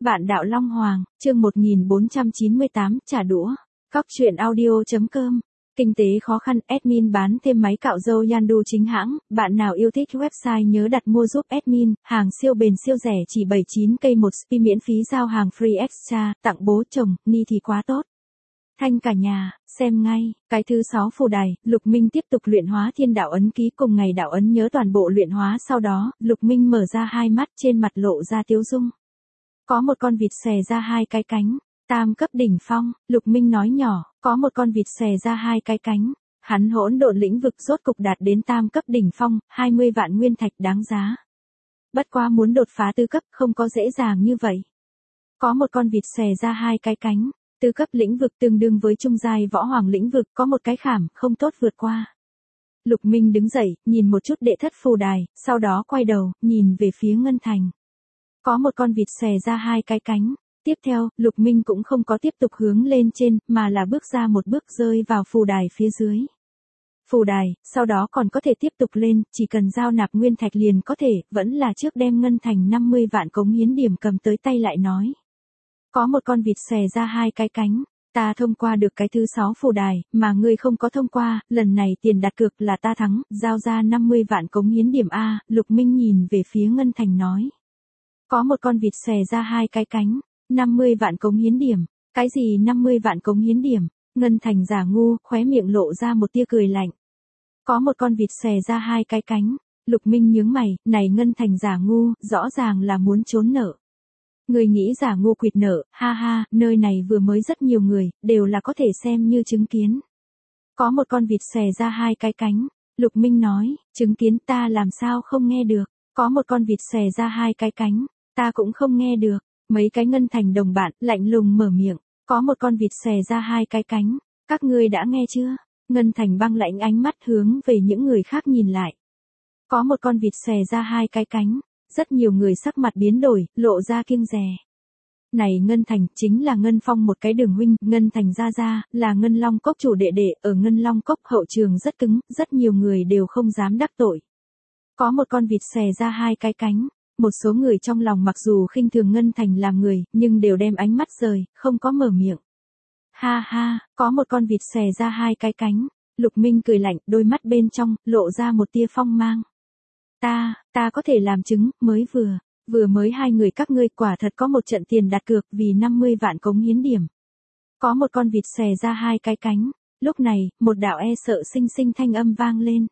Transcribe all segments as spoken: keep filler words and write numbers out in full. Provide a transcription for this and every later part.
Bạn đạo Long Hoàng, chương một nghìn bốn trăm chín mươi tám, trả đũa. Cóc truyện audio.com. Kinh tế khó khăn, admin bán thêm máy cạo râu Yandu chính hãng, bạn nào yêu thích website nhớ đặt mua giúp admin, hàng siêu bền siêu rẻ chỉ bảy mươi chín k một spi miễn phí giao hàng free extra, tặng bố chồng, ni thì quá tốt. Thanh cả nhà, xem ngay, cái thứ sáu phù đài, Lục Minh tiếp tục luyện hóa thiên đạo ấn ký cùng ngày đạo ấn nhớ toàn bộ luyện hóa sau đó, Lục Minh mở ra hai mắt trên mặt lộ ra tiếu dung. Có một con vịt xòe ra hai cái cánh, tam cấp đỉnh phong, Lục Minh nói nhỏ, có một con vịt xòe ra hai cái cánh, hắn hỗn độn lĩnh vực rốt cục đạt đến tam cấp đỉnh phong, hai mươi vạn nguyên thạch đáng giá. Bất quá muốn đột phá tứ cấp không có dễ dàng như vậy. Có một con vịt xòe ra hai cái cánh, tứ cấp lĩnh vực tương đương với trung giai võ hoàng lĩnh vực, có một cái khảm không tốt vượt qua. Lục Minh đứng dậy, nhìn một chút đệ thất phù đài, sau đó quay đầu, nhìn về phía Ngân Thành. Có một con vịt xòe ra hai cái cánh. Tiếp theo, Lục Minh cũng không có tiếp tục hướng lên trên, mà là bước ra một bước rơi vào phù đài phía dưới. Phù đài, sau đó còn có thể tiếp tục lên, chỉ cần giao nạp nguyên thạch liền có thể, vẫn là trước đem Ngân Thành năm mươi vạn cống hiến điểm cầm tới tay lại nói. Có một con vịt xòe ra hai cái cánh, ta thông qua được cái thứ sáu phù đài, mà ngươi không có thông qua, lần này tiền đặt cược là ta thắng, giao ra năm mươi vạn cống hiến điểm A, Lục Minh nhìn về phía Ngân Thành nói. Có một con vịt xòe ra hai cái cánh, năm mươi vạn cống hiến điểm, cái gì năm mươi vạn cống hiến điểm, Ngân Thành giả ngu, khóe miệng lộ ra một tia cười lạnh. Có một con vịt xòe ra hai cái cánh, Lục Minh nhướng mày, này Ngân Thành giả ngu, rõ ràng là muốn trốn nợ. Người nghĩ giả ngu quỵt nợ, ha ha, nơi này vừa mới rất nhiều người, đều là có thể xem như chứng kiến. Có một con vịt xòe ra hai cái cánh, Lục Minh nói, chứng kiến ta làm sao không nghe được, có một con vịt xòe ra hai cái cánh, ta cũng không nghe được. Mấy cái Ngân Thành đồng bạn, lạnh lùng mở miệng, có một con vịt xòe ra hai cái cánh, các ngươi đã nghe chưa? Ngân Thành băng lãnh ánh mắt hướng về những người khác nhìn lại. Có một con vịt xòe ra hai cái cánh, rất nhiều người sắc mặt biến đổi, lộ ra kiêng dè. Này Ngân Thành, chính là Ngân Phong một cái đường huynh, Ngân Thành gia gia, là Ngân Long Cốc chủ đệ đệ, ở Ngân Long Cốc hậu trường rất cứng, rất nhiều người đều không dám đắc tội. Có một con vịt xòe ra hai cái cánh. Một số người trong lòng mặc dù khinh thường Ngân Thành làm người, nhưng đều đem ánh mắt rời, không có mở miệng. Ha ha, có một con vịt xòe ra hai cái cánh, Lục Minh cười lạnh, đôi mắt bên trong, lộ ra một tia phong mang. Ta, ta có thể làm chứng, mới vừa, vừa mới hai người các ngươi quả thật có một trận tiền đặt cược vì năm mươi vạn cống hiến điểm. Có một con vịt xòe ra hai cái cánh, lúc này, một đạo e sợ sinh sinh thanh âm vang lên.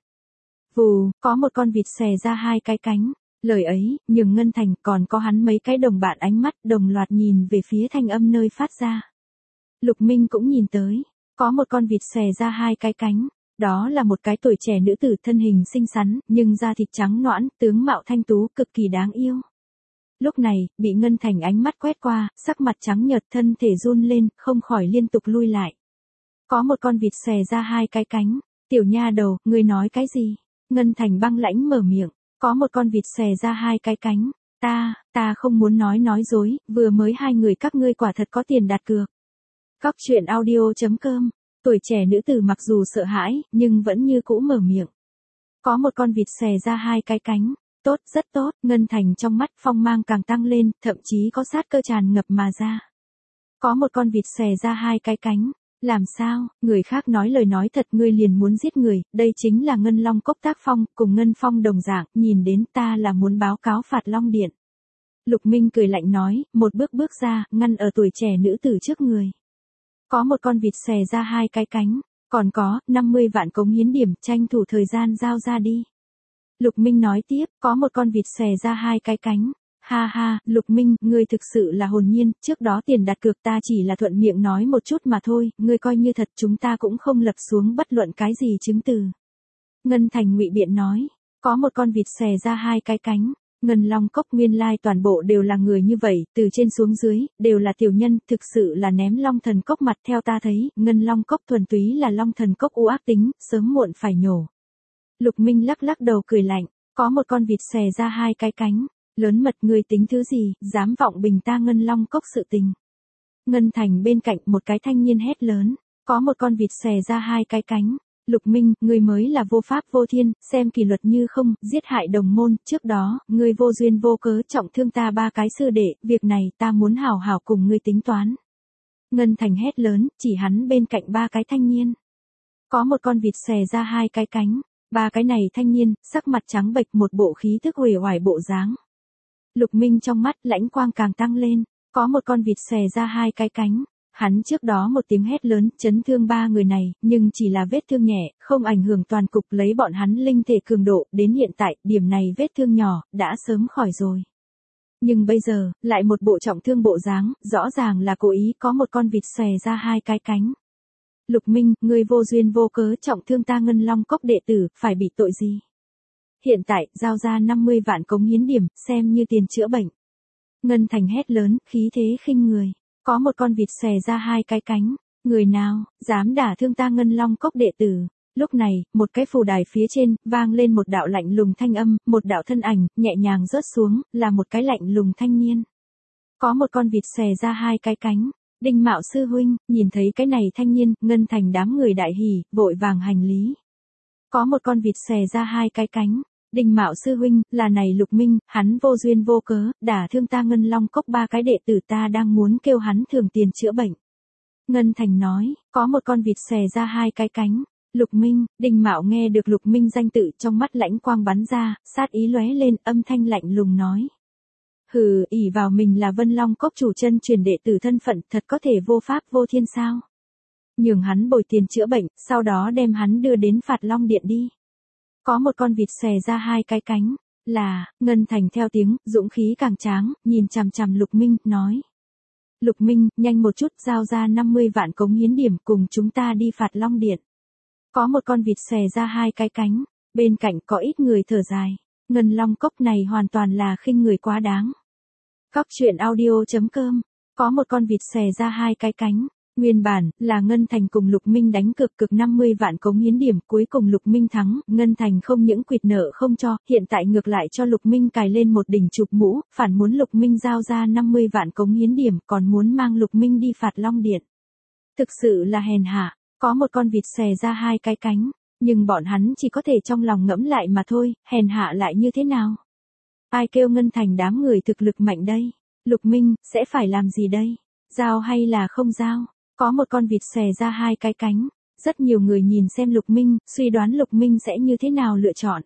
Vù, có một con vịt xòe ra hai cái cánh. Lời ấy, nhường Ngân Thành còn có hắn mấy cái đồng bạn ánh mắt đồng loạt nhìn về phía thanh âm nơi phát ra. Lục Minh cũng nhìn tới, có một con vịt xòe ra hai cái cánh, đó là một cái tuổi trẻ nữ tử thân hình xinh xắn, nhưng da thịt trắng nõn, tướng mạo thanh tú, cực kỳ đáng yêu. Lúc này, bị Ngân Thành ánh mắt quét qua, sắc mặt trắng nhợt thân thể run lên, không khỏi liên tục lui lại. Có một con vịt xòe ra hai cái cánh, tiểu nha đầu, ngươi nói cái gì? Ngân Thành băng lãnh mở miệng. Có một con vịt xòe ra hai cái cánh, ta, ta không muốn nói nói dối, vừa mới hai người các ngươi quả thật có tiền đặt cược. Cóc truyện audio.com, tuổi trẻ nữ tử mặc dù sợ hãi, nhưng vẫn như cũ mở miệng. Có một con vịt xòe ra hai cái cánh, tốt, rất tốt, Ngân Thành trong mắt phong mang càng tăng lên, thậm chí có sát cơ tràn ngập mà ra. Có một con vịt xòe ra hai cái cánh. Làm sao, người khác nói lời nói thật ngươi liền muốn giết người, đây chính là Ngân Long Cốc tác phong, cùng Ngân Phong đồng dạng, nhìn đến ta là muốn báo cáo phạt Long Điện. Lục Minh cười lạnh nói, một bước bước ra, ngăn ở tuổi trẻ nữ tử trước người. Có một con vịt xòe ra hai cái cánh, còn có, năm mươi vạn cống hiến điểm, tranh thủ thời gian giao ra đi. Lục Minh nói tiếp, có một con vịt xòe ra hai cái cánh. Ha ha, Lục Minh, ngươi thực sự là hồn nhiên, trước đó tiền đặt cược ta chỉ là thuận miệng nói một chút mà thôi, ngươi coi như thật chúng ta cũng không lập xuống bất luận cái gì chứng từ. Ngân Thành ngụy biện nói, có một con vịt xòe ra hai cái cánh, Ngân Long Cốc nguyên lai toàn bộ đều là người như vậy, từ trên xuống dưới, đều là tiểu nhân, thực sự là ném Long Thần Cốc mặt theo ta thấy, Ngân Long Cốc thuần túy là Long Thần Cốc u ác tính, sớm muộn phải nhổ. Lục Minh lắc lắc đầu cười lạnh, có một con vịt xòe ra hai cái cánh. Lớn mật ngươi tính thứ gì, dám vọng bình ta Ngân Long Cốc sự tình. Ngân Thành bên cạnh một cái thanh niên hét lớn, có một con vịt xòe ra hai cái cánh, Lục Minh, ngươi mới là vô pháp vô thiên, xem kỷ luật như không, giết hại đồng môn, trước đó, ngươi vô duyên vô cớ trọng thương ta ba cái sư đệ, việc này ta muốn hảo hảo cùng ngươi tính toán. Ngân Thành hét lớn, chỉ hắn bên cạnh ba cái thanh niên. Có một con vịt xòe ra hai cái cánh, ba cái này thanh niên, sắc mặt trắng bệch một bộ khí thức uể oải bộ dáng. Lục Minh trong mắt lãnh quang càng tăng lên, có một con vịt xòe ra hai cái cánh. Hắn trước đó một tiếng hét lớn, chấn thương ba người này, nhưng chỉ là vết thương nhẹ, không ảnh hưởng toàn cục lấy bọn hắn linh thể cường độ, đến hiện tại, điểm này vết thương nhỏ, đã sớm khỏi rồi. Nhưng bây giờ, lại một bộ trọng thương bộ dáng, rõ ràng là cố ý có một con vịt xòe ra hai cái cánh. Lục Minh, ngươi vô duyên vô cớ trọng thương ta Ngân Long Cốc đệ tử, phải bị tội gì? Hiện tại, giao ra năm mươi vạn cống hiến điểm, xem như tiền chữa bệnh. Ngân Thành hét lớn, khí thế khinh người. Có một con vịt xòe ra hai cái cánh, người nào, dám đả thương ta Ngân Long Cốc đệ tử. Lúc này, một cái phù đài phía trên, vang lên một đạo lạnh lùng thanh âm, một đạo thân ảnh, nhẹ nhàng rớt xuống, là một cái lạnh lùng thanh niên. Có một con vịt xòe ra hai cái cánh, Đinh Mạo sư huynh, nhìn thấy cái này thanh niên, Ngân Thành đám người đại hỉ, vội vàng hành lý. Có một con vịt xòe ra hai cái cánh. Đinh Mạo sư huynh, là này Lục Minh, hắn vô duyên vô cớ, đả thương ta Ngân Long Cốc ba cái đệ tử ta đang muốn kêu hắn thưởng tiền chữa bệnh. Ngân Thành nói, có một con vịt xòe ra hai cái cánh. Lục Minh, Đinh Mạo nghe được Lục Minh danh tự trong mắt lãnh quang bắn ra, sát ý lóe lên, âm thanh lạnh lùng nói. Hừ, ỷ vào mình là Vân Long Cốc chủ chân truyền đệ tử thân phận, thật có thể vô pháp vô thiên sao? Nhường hắn bồi tiền chữa bệnh, sau đó đem hắn đưa đến Phạt Long Điện đi. Có một con vịt xòe ra hai cái cánh, là, Ngân Thành theo tiếng, dũng khí càng tráng, nhìn chằm chằm Lục Minh, nói. Lục Minh, nhanh một chút, giao ra năm mươi vạn cống hiến điểm cùng chúng ta đi Phạt Long Điện. Có một con vịt xòe ra hai cái cánh, bên cạnh có ít người thở dài. Ngân Long Cốc này hoàn toàn là khinh người quá đáng. Cóc truyện audio chấm com, có một con vịt xòe ra hai cái cánh. Nguyên bản, là Ngân Thành cùng Lục Minh đánh cược cực năm mươi vạn cống hiến điểm, cuối cùng Lục Minh thắng, Ngân Thành không những quỵt nợ không cho, hiện tại ngược lại cho Lục Minh cài lên một đỉnh chụp mũ, phản muốn Lục Minh giao ra năm mươi vạn cống hiến điểm, còn muốn mang Lục Minh đi Phạt Long Điện. Thực sự là hèn hạ, có một con vịt xòe ra hai cái cánh, nhưng bọn hắn chỉ có thể trong lòng ngẫm lại mà thôi, hèn hạ lại như thế nào? Ai kêu Ngân Thành đám người thực lực mạnh đây? Lục Minh, sẽ phải làm gì đây? Giao hay là không giao? Có một con vịt xòe ra hai cái cánh, rất nhiều người nhìn xem Lục Minh, suy đoán Lục Minh sẽ như thế nào lựa chọn.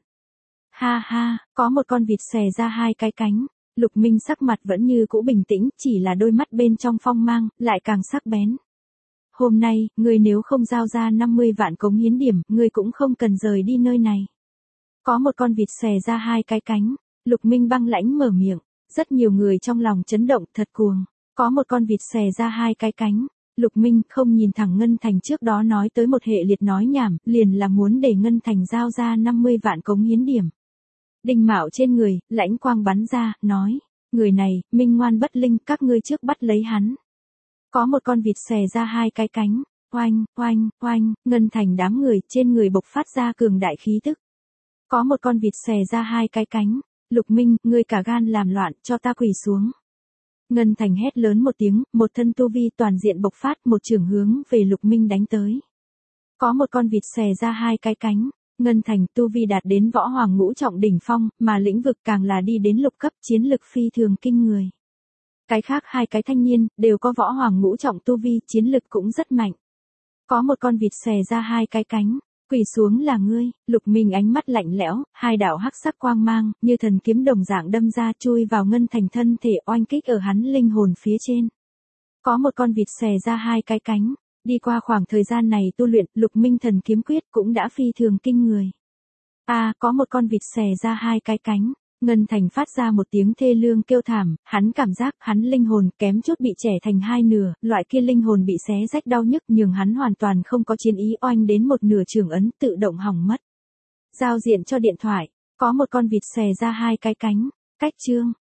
Ha ha, có một con vịt xòe ra hai cái cánh, Lục Minh sắc mặt vẫn như cũ bình tĩnh, chỉ là đôi mắt bên trong phong mang, lại càng sắc bén. Hôm nay, ngươi nếu không giao ra năm mươi vạn cống hiến điểm, ngươi cũng không cần rời đi nơi này. Có một con vịt xòe ra hai cái cánh, Lục Minh băng lãnh mở miệng, rất nhiều người trong lòng chấn động, thật cuồng. Có một con vịt xòe ra hai cái cánh. Lục Minh không nhìn thẳng Ngân Thành trước đó nói tới một hệ liệt nói nhảm, liền là muốn để Ngân Thành giao ra năm mươi vạn cống hiến điểm. Đinh Mạo trên người, lãnh quang bắn ra, nói, người này, minh ngoan bất linh, các ngươi trước bắt lấy hắn. Có một con vịt xòe ra hai cái cánh, oanh, oanh, oanh, Ngân Thành đám người trên người bộc phát ra cường đại khí tức. Có một con vịt xòe ra hai cái cánh, Lục Minh, ngươi cả gan làm loạn, cho ta quỳ xuống. Ngân Thành hét lớn một tiếng, một thân tu vi toàn diện bộc phát, một trường hướng về Lục Minh đánh tới. Có một con vịt xòe ra hai cái cánh, Ngân Thành tu vi đạt đến võ hoàng ngũ trọng đỉnh phong, mà lĩnh vực càng là đi đến lục cấp, chiến lực phi thường kinh người. Cái khác hai cái thanh niên, đều có võ hoàng ngũ trọng tu vi, chiến lực cũng rất mạnh. Có một con vịt xòe ra hai cái cánh, quỳ xuống là ngươi. Lục Minh ánh mắt lạnh lẽo, hai đạo hắc sắc quang mang, như thần kiếm đồng dạng đâm ra chui vào Ngân Thành thân thể, oanh kích ở hắn linh hồn phía trên. Có một con vịt xòe ra hai cái cánh, đi qua khoảng thời gian này tu luyện, Lục Minh thần kiếm quyết cũng đã phi thường kinh người. A, à, có một con vịt xòe ra hai cái cánh. Ngân Thành phát ra một tiếng thê lương kêu thảm, hắn cảm giác hắn linh hồn kém chút bị chẻ thành hai nửa, loại kia linh hồn bị xé rách đau nhức nhường hắn hoàn toàn không có chiến ý, oanh đến một nửa trường ấn tự động hỏng mất. Giao diện cho điện thoại, có một con vịt xòe ra hai cái cánh, cách chương.